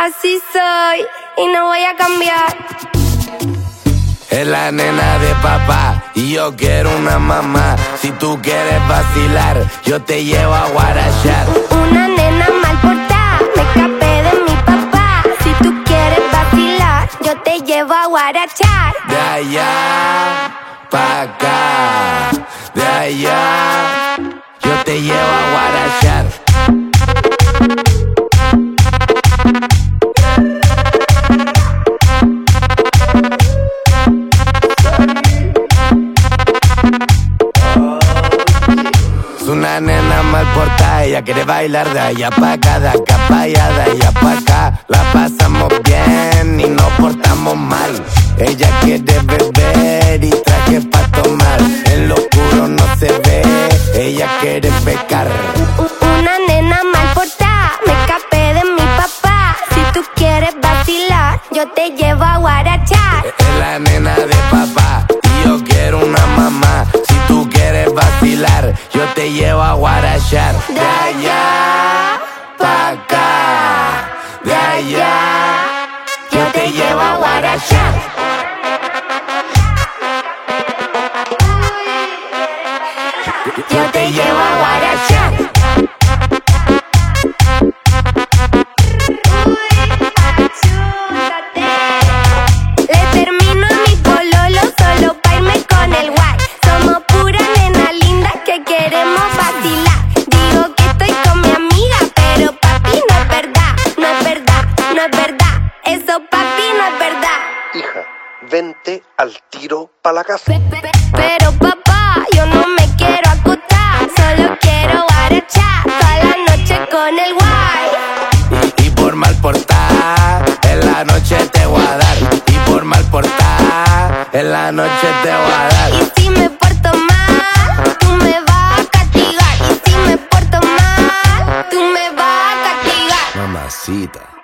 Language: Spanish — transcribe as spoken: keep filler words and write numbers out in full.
Así soy y no voy a cambiar. Es la nena de papá y yo quiero una mamá. Si tú quieres vacilar, yo te llevo a guarachar. Una nena mal portada, me escapé de mi papá. Si tú quieres vacilar, yo te llevo a guarachar. De allá pa' acá, de allá, yo te llevo a guarachar. Es una nena mal portada, ella quiere bailar de allá pa' acá, de acá pa' allá, de allá pa' acá. La pasamos bien y nos portamos mal. Ella quiere beber y traje pa' tomar. En lo oscuro no se ve, ella quiere pecar. Una nena mal portada, me escapé de mi papá. Si tú quieres vacilar, yo te llevo a guarachar. Es la nena de papá y yo quiero una mamá. Si tú quieres vacilar, yo te llevo a guarachar. De allá pa' acá, de allá, yo te llevo a guarachar. Yo te llevo a guarachar. Le termino a mi pololo solo pa' irme con el guay. Somos pura nena linda que queremos vacilar. Digo que estoy con mi amiga, pero papi no es verdad. No es verdad, no es verdad. Eso papi no es verdad. Hija, vente al tiro pa' la casa. Pero papá, yo no me quiero acostar, solo quiero guarachar toda la noche con el guay. Y, y por mal portar, en la noche te voy a dar. Y por mal portar, en la noche te voy a dar. Y si me porto mal, tú me vas a castigar. Y si me porto mal, tú me vas a castigar. Mamacita.